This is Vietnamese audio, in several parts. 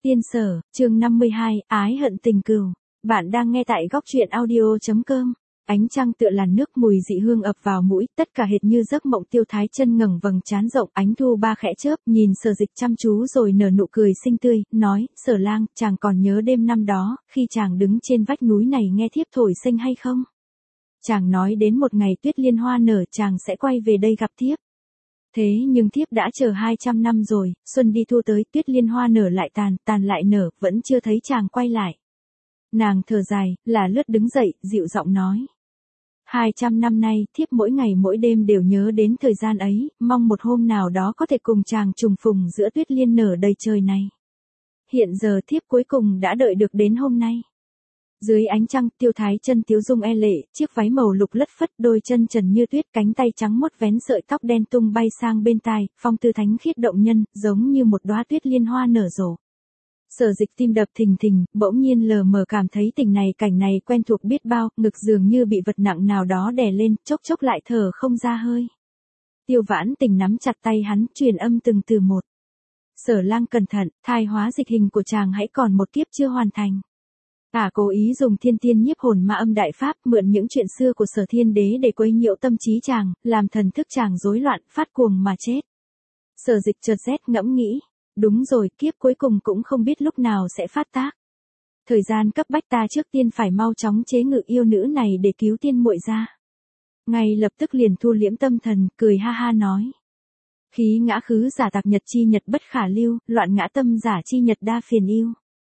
Tiên Sở, chương 52, ái hận tình cừu. Bạn đang nghe tại góc truyện audio.com. Ánh trăng tựa làn nước, mùi dị hương ập vào mũi, tất cả hệt như giấc mộng. Tiêu Thái Chân ngẩng vầng trán rộng, ánh thu ba khẽ chớp, nhìn Sở Dịch chăm chú rồi nở nụ cười xinh tươi, nói: Sở lang, chàng còn nhớ đêm năm đó, khi chàng đứng trên vách núi này nghe thiếp thổi xanh hay không? Chàng nói đến một ngày tuyết liên hoa nở chàng sẽ quay về đây gặp thiếp. Thế nhưng thiếp đã chờ 200 năm rồi, xuân đi thu tới, tuyết liên hoa nở lại tàn lại nở, vẫn chưa thấy chàng quay lại. Nàng thở dài, là lướt đứng dậy, dịu giọng nói: 200 năm nay, thiếp mỗi ngày mỗi đêm đều nhớ đến thời gian ấy, mong một hôm nào đó có thể cùng chàng trùng phùng giữa tuyết liên nở đầy trời này. Hiện giờ thiếp cuối cùng đã đợi được đến hôm nay. Dưới ánh trăng, Tiêu Thái Chân tiếu dung e lệ, chiếc váy màu lục lất phất, đôi chân trần như tuyết, cánh tay trắng mốt vén sợi tóc đen tung bay sang bên tai, phong tư thánh khiết động nhân, giống như một đóa tuyết liên hoa nở rộ. Sở Dịch tim đập thình thình, bỗng nhiên lờ mờ cảm thấy cảnh này quen thuộc biết bao, ngực dường như bị vật nặng nào đó đè lên, chốc chốc lại thở không ra hơi. Tiêu Vãn Tình nắm chặt tay hắn, truyền âm từng từ một: Sở lang cẩn thận, thai hóa dịch hình của chàng hãy còn một kiếp chưa hoàn thành. Cố ý dùng thiên tiên nhiếp hồn ma âm đại pháp, mượn những chuyện xưa của Sở Thiên Đế để quấy nhiễu tâm trí chàng, làm thần thức chàng rối loạn, phát cuồng mà chết. Sở Dịch chợt rét ngẫm nghĩ, đúng rồi, kiếp cuối cùng cũng không biết lúc nào sẽ phát tác. Thời gian cấp bách, ta trước tiên phải mau chóng chế ngự yêu nữ này để cứu tiên muội ra. Ngay lập tức liền thu liễm tâm thần, cười ha ha nói: Khí ngã khứ giả tạc nhật chi nhật bất khả lưu, loạn ngã tâm giả chi nhật đa phiền yêu.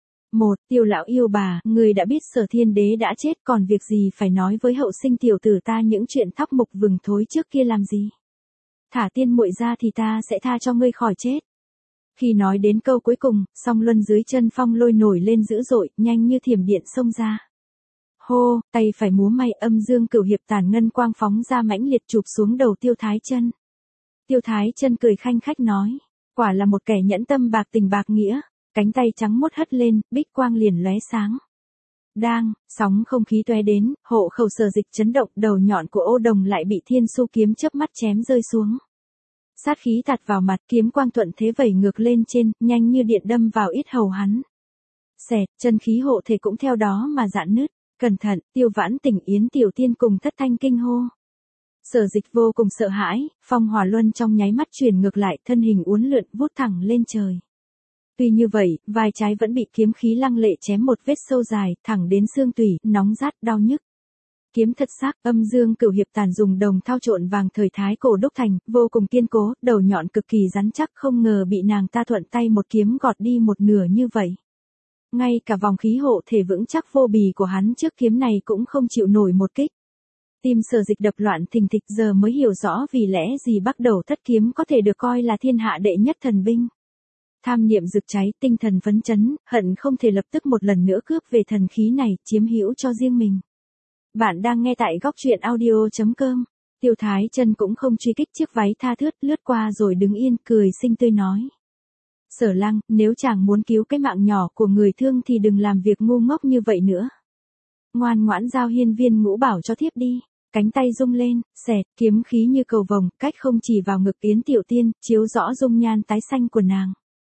Tiêu lão yêu bà, người đã biết Sở Thiên Đế đã chết, còn việc gì phải nói với hậu sinh tiểu tử ta những chuyện thóc mục vừng thối trước kia làm gì. Thả tiên muội ra thì ta sẽ tha cho ngươi khỏi chết. Khi nói đến câu cuối cùng, song luân dưới chân phong lôi nổi lên dữ dội, nhanh như thiểm điện xông ra. Hô, tay phải múa may, âm dương cửu hiệp tàn ngân quang phóng ra mãnh liệt chụp xuống đầu Tiêu Thái Chân. Tiêu Thái Chân cười khanh khách nói: Quả là một kẻ nhẫn tâm bạc tình bạc nghĩa. Cánh tay trắng mốt hất lên, bích quang liền lóe sáng. Đang, sóng không khí tóe đến, hộ khẩu Sở Dịch chấn động, đầu nhọn của ô đồng lại bị thiên su kiếm chớp mắt chém rơi xuống. Sát khí tạt vào mặt, kiếm quang thuận thế vẩy ngược lên trên, nhanh như điện đâm vào yết hầu hắn. Xẹt, chân khí hộ thể cũng theo đó mà rạn nứt. Cẩn thận, Tiêu Vãn Tình, Yến Tiểu Tiên cùng Thất Thanh kinh hô. Sở Dịch vô cùng sợ hãi, phong hỏa luân trong nháy mắt chuyển ngược lại, thân hình uốn lượn vút thẳng lên trời. Tuy như vậy, vai trái vẫn bị kiếm khí lăng lệ chém một vết sâu dài, thẳng đến xương tủy, nóng rát, đau nhức. Kiếm thật sắc, âm dương cửu hiệp tàn dùng đồng thau trộn vàng thời Thái Cổ đúc thành, vô cùng kiên cố, đầu nhọn cực kỳ rắn chắc, không ngờ bị nàng ta thuận tay một kiếm gọt đi một nửa như vậy. Ngay cả vòng khí hộ thể vững chắc vô bì của hắn trước kiếm này cũng không chịu nổi một kích. Tim Sở Dịch đập loạn thình thịch, giờ mới hiểu rõ vì lẽ gì bắt đầu thất kiếm có thể được coi là thiên hạ đệ nhất thần binh. Tham niệm rực cháy, tinh thần phấn chấn, hận không thể lập tức một lần nữa cướp về thần khí này, chiếm hữu cho riêng mình. Bạn đang nghe tại góc truyện audio.com. Tiêu Thái Chân cũng không truy kích, chiếc váy tha thướt lướt qua rồi đứng yên, cười xinh tươi nói: Sở lang, nếu chàng muốn cứu cái mạng nhỏ của người thương thì đừng làm việc ngu ngốc như vậy nữa. Ngoan ngoãn giao hiên viên ngũ bảo cho thiếp đi. Cánh tay rung lên, xẹt, kiếm khí như cầu vồng, cách không chỉ vào ngực Yến Tiểu Tiên, chiếu rõ dung nhan tái xanh của nàng.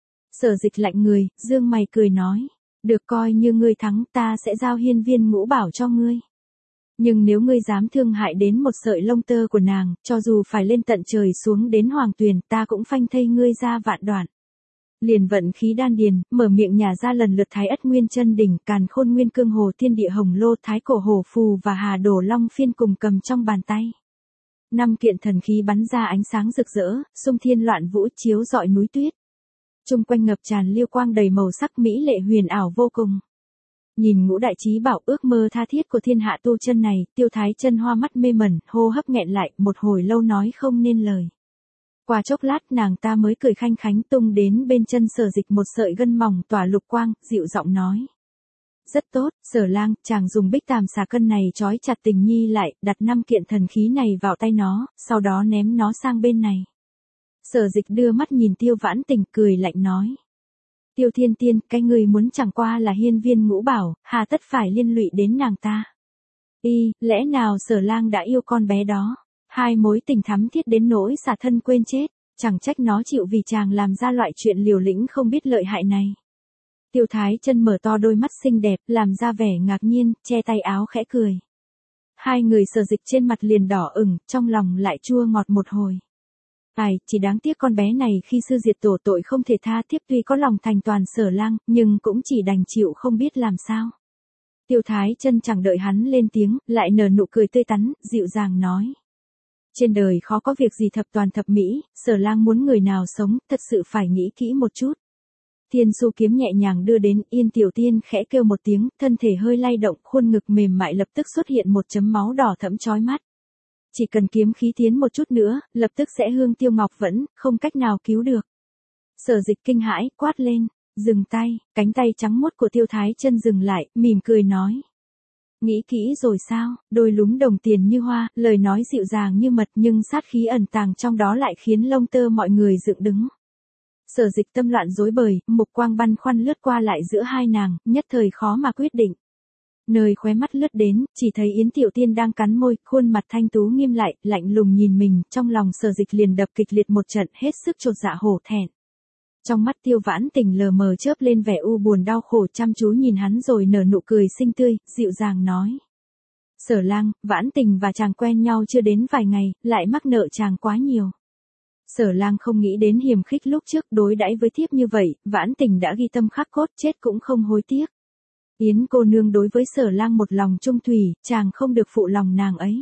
Sở Dịch lạnh người, dương mày cười nói: Được, coi như ngươi thắng, ta sẽ giao hiên viên ngũ bảo cho ngươi. Nhưng nếu ngươi dám thương hại đến một sợi lông tơ của nàng, cho dù phải lên tận trời xuống đến hoàng tuyền, ta cũng phanh thây ngươi ra vạn đoạn. Liền vận khí đan điền, mở miệng nhả ra lần lượt Thái Ất Nguyên Chân Đỉnh, Càn Khôn Nguyên Cương Hồ Thiên Địa Hồng Lô, Thái Cổ Hổ Phù và Hà Đổ Long Phiên cùng cầm trong bàn tay. 5 kiện thần khí bắn ra ánh sáng rực rỡ, xung thiên loạn vũ, chiếu rọi núi tuyết. Chung quanh ngập tràn liêu quang đầy màu sắc mỹ lệ huyền ảo vô cùng. Nhìn ngũ đại chí bảo, ước mơ tha thiết của thiên hạ tu chân này, Tiêu Thái Chân hoa mắt mê mẩn, hô hấp nghẹn lại, một hồi lâu nói không nên lời. Qua chốc lát nàng ta mới cười khanh khánh tung đến bên chân Sở Dịch một sợi gân mỏng tỏa lục quang, dịu giọng nói: Rất tốt, Sở lang, chàng dùng bích tàm xà cân này trói chặt Tình Nhi lại, đặt 5 kiện thần khí này vào tay nó, sau đó ném nó sang bên này. Sở Dịch đưa mắt nhìn Tiêu Vãn Tình, cười lạnh nói: Tiêu Thiên Tiên, cái người muốn chẳng qua là hiên viên ngũ bảo, hà tất phải liên lụy đến nàng ta. Lẽ nào Sở lang đã yêu con bé đó? Hai mối tình thắm thiết đến nỗi xả thân quên chết, chẳng trách nó chịu vì chàng làm ra loại chuyện liều lĩnh không biết lợi hại này. Tiêu Thái Chân mở to đôi mắt xinh đẹp, làm ra vẻ ngạc nhiên, che tay áo khẽ cười. Hai người Sở Dịch trên mặt liền đỏ ửng, trong lòng lại chua ngọt một hồi. Ai, chỉ đáng tiếc con bé này khi sư diệt tổ tội không thể tha, tiếp tuy có lòng thành toàn Sở Lang, nhưng cũng chỉ đành chịu không biết làm sao. Tiêu Thái Chân chẳng đợi hắn lên tiếng, lại nở nụ cười tươi tắn, dịu dàng nói. Trên đời khó có việc gì thập toàn thập mỹ, Sở Lang muốn người nào sống, thật sự phải nghĩ kỹ một chút. Thiên Su kiếm nhẹ nhàng đưa đến, Yên Tiểu Tiên khẽ kêu một tiếng, thân thể hơi lay động, khuôn ngực mềm mại lập tức xuất hiện một chấm máu đỏ thẫm chói mắt. Chỉ cần kiếm khí tiến một chút nữa, lập tức sẽ hương tiêu ngọc vẫn, không cách nào cứu được. Sở Dịch kinh hãi, quát lên, dừng tay, cánh tay trắng muốt của Tiêu Thái Chân dừng lại, mỉm cười nói. Nghĩ kỹ rồi sao, đôi lúm đồng tiền như hoa, lời nói dịu dàng như mật nhưng sát khí ẩn tàng trong đó lại khiến lông tơ mọi người dựng đứng. Sở Dịch tâm loạn rối bời, mục quang băn khoăn lướt qua lại giữa hai nàng, nhất thời khó mà quyết định. Nơi khóe mắt lướt đến, chỉ thấy Yến Tiểu Tiên đang cắn môi, khuôn mặt thanh tú nghiêm lại, lạnh lùng nhìn mình, trong lòng Sở Dịch liền đập kịch liệt một trận, hết sức chột dạ hổ thẹn. Trong mắt Tiêu Vãn Tình lờ mờ chớp lên vẻ u buồn đau khổ, chăm chú nhìn hắn rồi nở nụ cười xinh tươi, dịu dàng nói. Sở Lang, Vãn Tình và chàng quen nhau chưa đến vài ngày, lại mắc nợ chàng quá nhiều. Sở Lang không nghĩ đến hiềm khích lúc trước đối đãi với thiếp như vậy, Vãn Tình đã ghi tâm khắc cốt, chết cũng không hối tiếc. Yến cô nương đối với Sở Lang một lòng trung thủy, chàng không được phụ lòng nàng ấy.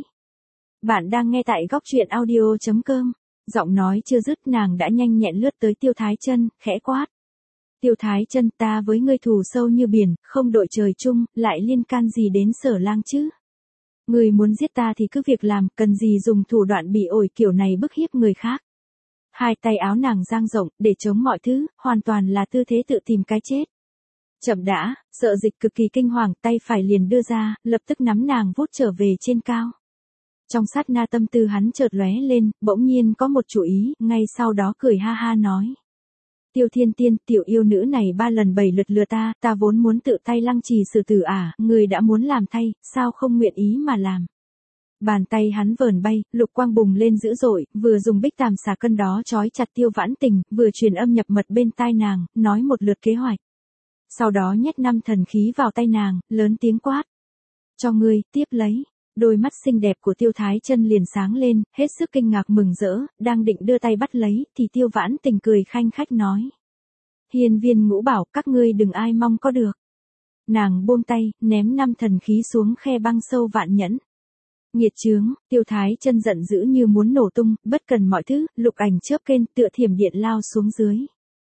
Bạn đang nghe tại góc truyện audio.com. Giọng nói chưa dứt nàng đã nhanh nhẹn lướt tới Tiêu Thái Chân, khẽ quát. Tiêu Thái Chân, ta với ngươi thù sâu như biển, không đội trời chung, lại liên can gì đến Sở Lang chứ? Ngươi muốn giết ta thì cứ việc làm, cần gì dùng thủ đoạn bị ổi kiểu này bức hiếp người khác. Hai tay áo nàng dang rộng, để chống mọi thứ, hoàn toàn là tư thế tự tìm cái chết. Chậm đã, Sở Dịch cực kỳ kinh hoàng, tay phải liền đưa ra, lập tức nắm nàng vút trở về trên cao. Trong sát na tâm tư hắn chợt lóe lên, bỗng nhiên có một chủ ý, ngay sau đó cười ha ha nói. Tiêu Thiên Tiên, tiểu yêu nữ này 3 lần 7 lượt lừa ta vốn muốn tự tay lăng trì xử tử người đã muốn làm thay, sao không nguyện ý mà làm. Bàn tay hắn vờn bay, lục quang bùng lên dữ dội, vừa dùng bích tàm xà cân đó trói chặt Tiêu Vãn Tình, vừa truyền âm nhập mật bên tai nàng, nói một lượt kế hoạch. Sau đó nhét 5 thần khí vào tay nàng, lớn tiếng quát. Cho ngươi, tiếp lấy. Đôi mắt xinh đẹp của Tiêu Thái Chân liền sáng lên, hết sức kinh ngạc mừng rỡ, đang định đưa tay bắt lấy, thì Tiêu Vãn Tình cười khanh khách nói. Hiên Viên Ngũ bảo, các ngươi đừng ai mong có được. Nàng buông tay, ném 5 thần khí xuống khe băng sâu vạn nhẫn. Nghiệt chướng, Tiêu Thái Chân giận dữ như muốn nổ tung, bất cần mọi thứ, lục ảnh chớp kên tựa thiểm điện lao xuống dưới.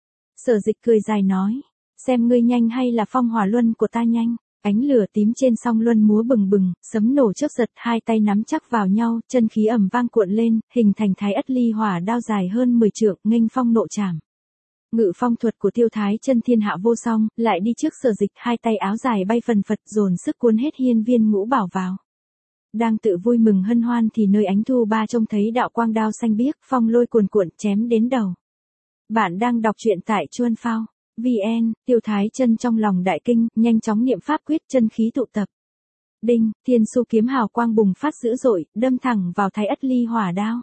Sở Dịch cười dài nói, xem ngươi nhanh hay là phong hỏa luân của ta nhanh. Ánh lửa tím trên song luân múa bừng bừng, sấm nổ chớp giật, hai tay nắm chắc vào nhau, chân khí ầm vang cuộn lên, hình thành Thái Ất Ly Hỏa đao dài hơn 10 trượng, nghênh phong nộ trảm. Ngự phong thuật của Tiêu Thái Chân thiên hạ vô song, lại đi trước Sở Dịch, hai tay áo dài bay phần phật dồn sức cuốn hết Hiên Viên Ngũ bảo vào. Đang tự vui mừng hân hoan thì nơi ánh thu ba trông thấy đạo quang đao xanh biếc, phong lôi cuồn cuộn chém đến đầu. Bạn đang đọc truyện tại Chuan Phao. VN, Tiêu Thái Chân trong lòng đại kinh, nhanh chóng niệm pháp quyết, chân khí tụ tập. Đinh, Thiên Su kiếm hào quang bùng phát dữ dội, đâm thẳng vào Thái Ất Ly Hỏa đao.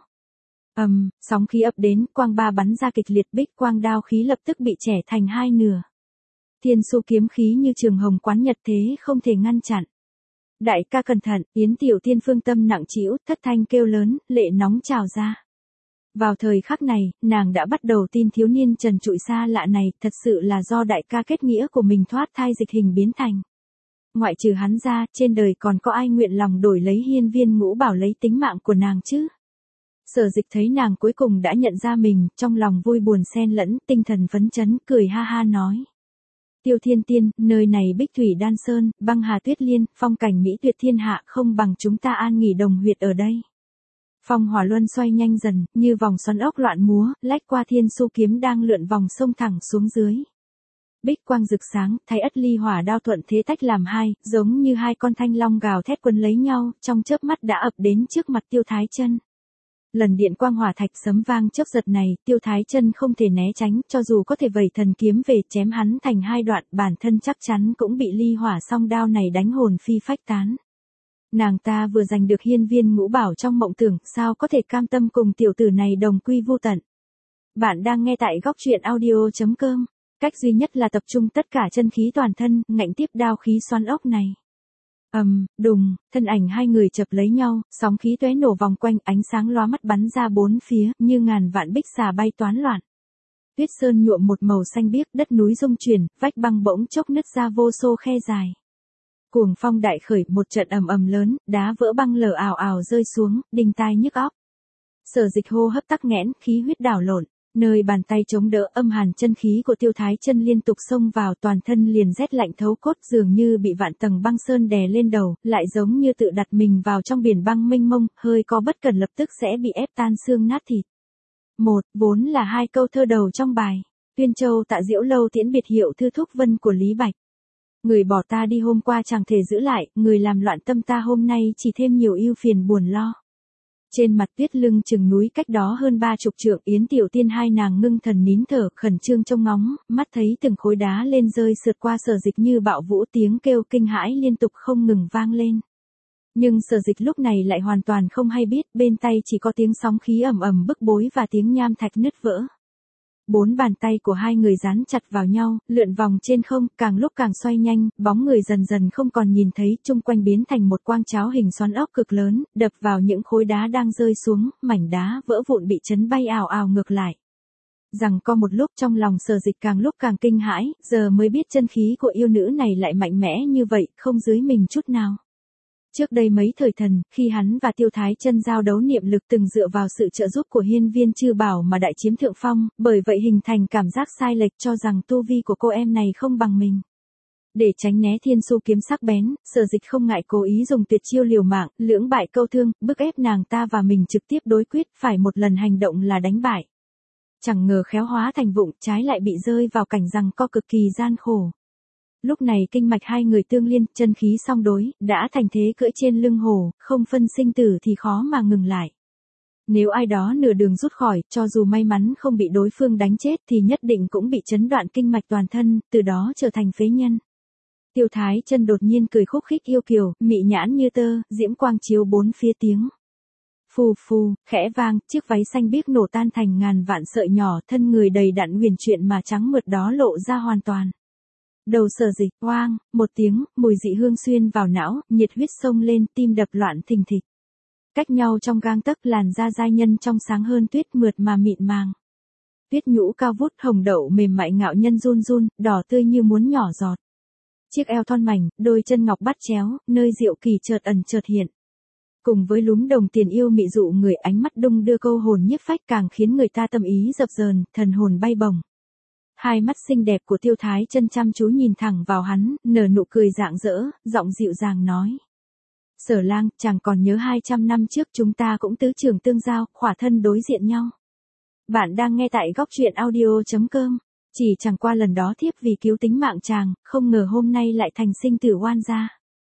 Sóng khí ập đến, quang ba bắn ra kịch liệt, bích quang đao khí lập tức bị chẻ thành hai nửa. Thiên Su kiếm khí như trường hồng quán nhật thế không thể ngăn chặn. Đại ca cẩn thận, Yến Tiểu Tiên phương tâm nặng trĩu, thất thanh kêu lớn, lệ nóng trào ra. Vào thời khắc này, nàng đã bắt đầu tin thiếu niên trần trụi xa lạ này thật sự là do đại ca kết nghĩa của mình thoát thai dịch hình biến thành. Ngoại trừ hắn ra, trên đời còn có ai nguyện lòng đổi lấy Hiên Viên Ngũ bảo lấy tính mạng của nàng chứ? Sở Dịch thấy nàng cuối cùng đã nhận ra mình, trong lòng vui buồn xen lẫn, tinh thần phấn chấn, cười ha ha nói. Tiêu Thiên Tiên, nơi này bích thủy đan sơn, băng hà tuyết liên, phong cảnh mỹ tuyệt thiên hạ không bằng chúng ta an nghỉ đồng huyệt ở đây. Phong hỏa luân xoay nhanh dần, như vòng xoắn ốc loạn múa, lách qua Thiên Su kiếm đang lượn vòng sông thẳng xuống dưới. Bích quang rực sáng, Thái Ất Ly Hỏa đao thuận thế tách làm hai, giống như hai con thanh long gào thét quấn lấy nhau, trong chớp mắt đã ập đến trước mặt Tiêu Thái Chân. Lần điện quang hỏa thạch sấm vang chớp giật này, Tiêu Thái Chân không thể né tránh, cho dù có thể vẩy thần kiếm về chém hắn thành hai đoạn, bản thân chắc chắn cũng bị ly hỏa song đao này đánh hồn phi phách tán. Nàng ta vừa giành được Hiên Viên Ngũ bảo trong mộng tưởng, sao có thể cam tâm cùng tiểu tử này đồng quy vu tận. Bạn đang nghe tại góc truyện audio.com. Cách duy nhất là tập trung tất cả chân khí toàn thân, ngạnh tiếp đao khí xoắn ốc này. Đùng, thân ảnh hai người chập lấy nhau, sóng khí tóe nổ vòng quanh, ánh sáng lóa mắt bắn ra bốn phía, như ngàn vạn bích xà bay toán loạn. Tuyết sơn nhuộm một màu xanh biếc, đất núi rung chuyển, vách băng bỗng chốc nứt ra vô số khe dài. Cuồng phong đại khởi, một trận ầm ầm lớn, đá vỡ băng lở ào ào rơi xuống, đinh tai nhức óc. Sở Dịch hô hấp tắc nghẽn, khí huyết đảo lộn, nơi bàn tay chống đỡ âm hàn chân khí của Tiêu Thái Chân liên tục xông vào, toàn thân liền rét lạnh thấu cốt, dường như bị vạn tầng băng sơn đè lên đầu, lại giống như tự đặt mình vào trong biển băng mênh mông, hơi có bất cẩn lập tức sẽ bị ép tan xương nát thịt. Vốn là hai câu thơ đầu trong bài. Tuyên Châu Tạ Diễu lâu tiễn biệt hiệu thư thúc vân của Lý Bạch. Người bỏ ta đi hôm qua chẳng thể giữ lại, người làm loạn tâm ta hôm nay chỉ thêm nhiều ưu phiền buồn lo. Trên mặt Tuyết lưng chừng núi cách đó hơn 30 trượng, Yến Tiểu Tiên hai nàng ngưng thần nín thở, khẩn trương trông ngóng, mắt thấy từng khối đá lên rơi sượt qua Sở Dịch như bạo vũ, tiếng kêu kinh hãi liên tục không ngừng vang lên. Nhưng Sở Dịch lúc này lại hoàn toàn không hay biết, bên tay chỉ có tiếng sóng khí ầm ầm bức bối và tiếng nham thạch nứt vỡ. Bốn bàn tay của hai người dán chặt vào nhau, lượn vòng trên không, càng lúc càng xoay nhanh, bóng người dần dần không còn nhìn thấy, chung quanh biến thành một quang cháo hình xoắn ốc cực lớn, đập vào những khối đá đang rơi xuống, mảnh đá vỡ vụn bị chấn bay ào ào ngược lại. Rằng có một lúc trong lòng Sở Dịch càng lúc càng kinh hãi, giờ mới biết chân khí của yêu nữ này lại mạnh mẽ như vậy, không dưới mình chút nào. Trước đây mấy thời thần, khi hắn và Tiêu Thái Chân giao đấu niệm lực từng dựa vào sự trợ giúp của Hiên Viên Chư Bảo mà đại chiếm thượng phong, bởi vậy hình thành cảm giác sai lệch cho rằng tu vi của cô em này không bằng mình. Để tránh né thiên su kiếm sắc bén, Sở Dịch không ngại cố ý dùng tuyệt chiêu liều mạng, lưỡng bại câu thương, bức ép nàng ta và mình trực tiếp đối quyết, phải một lần hành động là đánh bại. Chẳng ngờ khéo hóa thành vụng, trái lại bị rơi vào cảnh giằng co cực kỳ gian khổ. Lúc này kinh mạch hai người tương liên, chân khí song đối, đã thành thế cưỡi trên lưng hổ, không phân sinh tử thì khó mà ngừng lại. Nếu ai đó nửa đường rút khỏi, cho dù may mắn không bị đối phương đánh chết thì nhất định cũng bị chấn đoạn kinh mạch toàn thân, từ đó trở thành phế nhân. Tiêu Thái Chân đột nhiên cười khúc khích yêu kiều, mị nhãn như tơ, diễm quang chiếu bốn phía tiếng. Phù phù, khẽ vang, chiếc váy xanh biếc nổ tan thành ngàn vạn sợi nhỏ, thân người đầy đặn huyền chuyển mà trắng mượt đó lộ ra hoàn toàn. Đầu Sở Dịch, oang, một tiếng, mùi dị hương xuyên vào não, nhiệt huyết sông lên, tim đập loạn thình thịch. Cách nhau trong gang tấc, làn da giai nhân trong sáng hơn tuyết mượt mà mịn màng. Tuyết nhũ cao vút, hồng đậu mềm mại ngạo nhân run run, đỏ tươi như muốn nhỏ giọt. Chiếc eo thon mảnh, đôi chân ngọc bắt chéo, nơi diệu kỳ chợt ẩn chợt hiện. Cùng với lúm đồng tiền yêu mị dụ người, ánh mắt đung đưa câu hồn nhiếp phách, càng khiến người ta tâm ý dập dờn, thần hồn bay bổng. Hai mắt xinh đẹp của Tiêu Thái Chân chăm chú nhìn thẳng vào hắn, nở nụ cười rạng rỡ, giọng dịu dàng nói. Sở lang, chàng còn nhớ 200 năm trước chúng ta cũng tứ trường tương giao, khỏa thân đối diện nhau. Bạn đang nghe tại góc truyện audio.com. Chỉ chẳng qua lần đó thiếp vì cứu tính mạng chàng, không ngờ hôm nay lại thành sinh tử oan gia.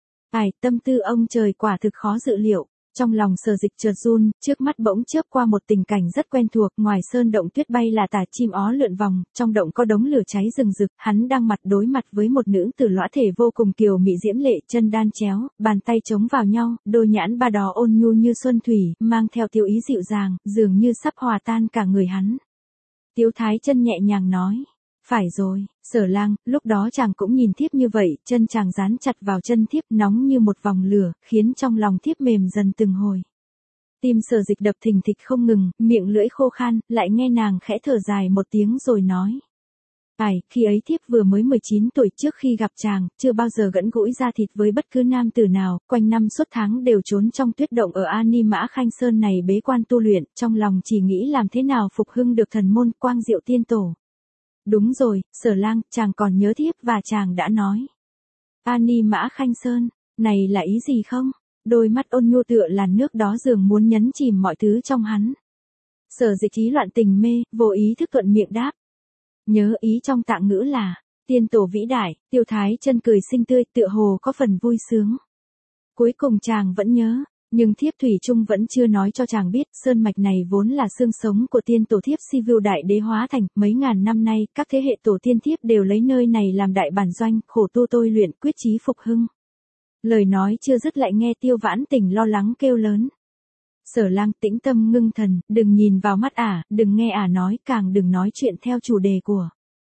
Tâm tư ông trời quả thực khó dự liệu. Trong lòng Sở Dịch chợt run, trước mắt bỗng chớp qua một tình cảnh rất quen thuộc, ngoài sơn động tuyết bay là tà chim ó lượn vòng, trong động có đống lửa cháy rừng rực, hắn đang mặt đối mặt với một nữ tử lõa thể vô cùng kiều mị diễm lệ, chân đan chéo, bàn tay chống vào nhau, đôi nhãn ba đỏ ôn nhu như xuân thủy, mang theo tiêu ý dịu dàng, dường như sắp hòa tan cả người hắn. Tiêu Thái Chân nhẹ nhàng nói. Phải rồi, Sở lang, lúc đó chàng cũng nhìn thiếp như vậy, chân chàng dán chặt vào chân thiếp nóng như một vòng lửa, khiến trong lòng thiếp mềm dần từng hồi. Tim Sở Dịch đập thình thịch không ngừng, miệng lưỡi khô khan, lại nghe nàng khẽ thở dài một tiếng rồi nói. Khi ấy thiếp vừa mới 19 tuổi, trước khi gặp chàng, chưa bao giờ gẫn gũi da thịt với bất cứ nam tử nào, quanh năm suốt tháng đều trốn trong tuyết động ở Ani Mã Khanh Sơn này bế quan tu luyện, trong lòng chỉ nghĩ làm thế nào phục hưng được thần môn Quang Diệu Tiên Tổ. Đúng rồi, Sở lang, chàng còn nhớ thiếp và chàng đã nói. Ani Mã Khanh Sơn, này là ý gì không? Đôi mắt ôn nhu tựa làn nước đó dường muốn nhấn chìm mọi thứ trong hắn. Sở Dịch trí loạn tình mê, vô ý thức thuận miệng đáp. Nhớ, ý trong tạng ngữ là, tiên tổ vĩ đại. Tiêu Thái Chân cười xinh tươi, tựa hồ có phần vui sướng. Cuối cùng chàng vẫn nhớ. Nhưng thiếp thủy chung vẫn chưa nói cho chàng biết, sơn mạch này vốn là xương sống của tiên tổ thiếp Si Vưu Đại Đế hóa thành, mấy ngàn năm nay, các thế hệ tổ tiên thiếp đều lấy nơi này làm đại bản doanh, khổ tu tôi luyện, quyết chí phục hưng. Lời nói chưa dứt lại nghe Tiêu Vãn Tình lo lắng kêu lớn. Sở lang, tĩnh tâm ngưng thần, đừng nhìn vào mắt ả, đừng nghe ả nói, càng đừng nói chuyện theo chủ đề của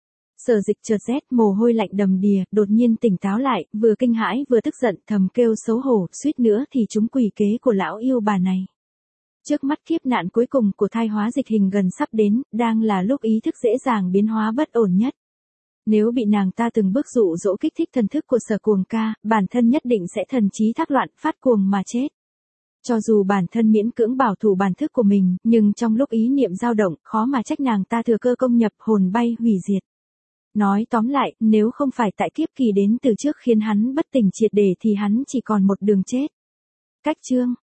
Sở Dịch chợt rét, mồ hôi lạnh đầm đìa, đột nhiên tỉnh táo lại, vừa kinh hãi vừa tức giận, thầm kêu xấu hổ, suýt nữa thì trúng quỷ kế của lão yêu bà này. Trước mắt kiếp nạn cuối cùng của thai hóa dịch hình gần sắp đến, đang là lúc ý thức dễ dàng biến hóa bất ổn nhất. Nếu bị nàng ta từng bước dụ dỗ kích thích thần thức của Sở Cuồng ca, bản thân nhất định sẽ thần trí thác loạn, phát cuồng mà chết. Cho dù bản thân miễn cưỡng bảo thủ bản thức của mình, nhưng trong lúc ý niệm dao động, khó mà trách nàng ta thừa cơ công nhập hồn bay hủy diệt. Nói tóm lại, nếu không phải tại kiếp kỳ đến từ trước khiến hắn bất tỉnh triệt để thì hắn chỉ còn một đường chết. Cách chương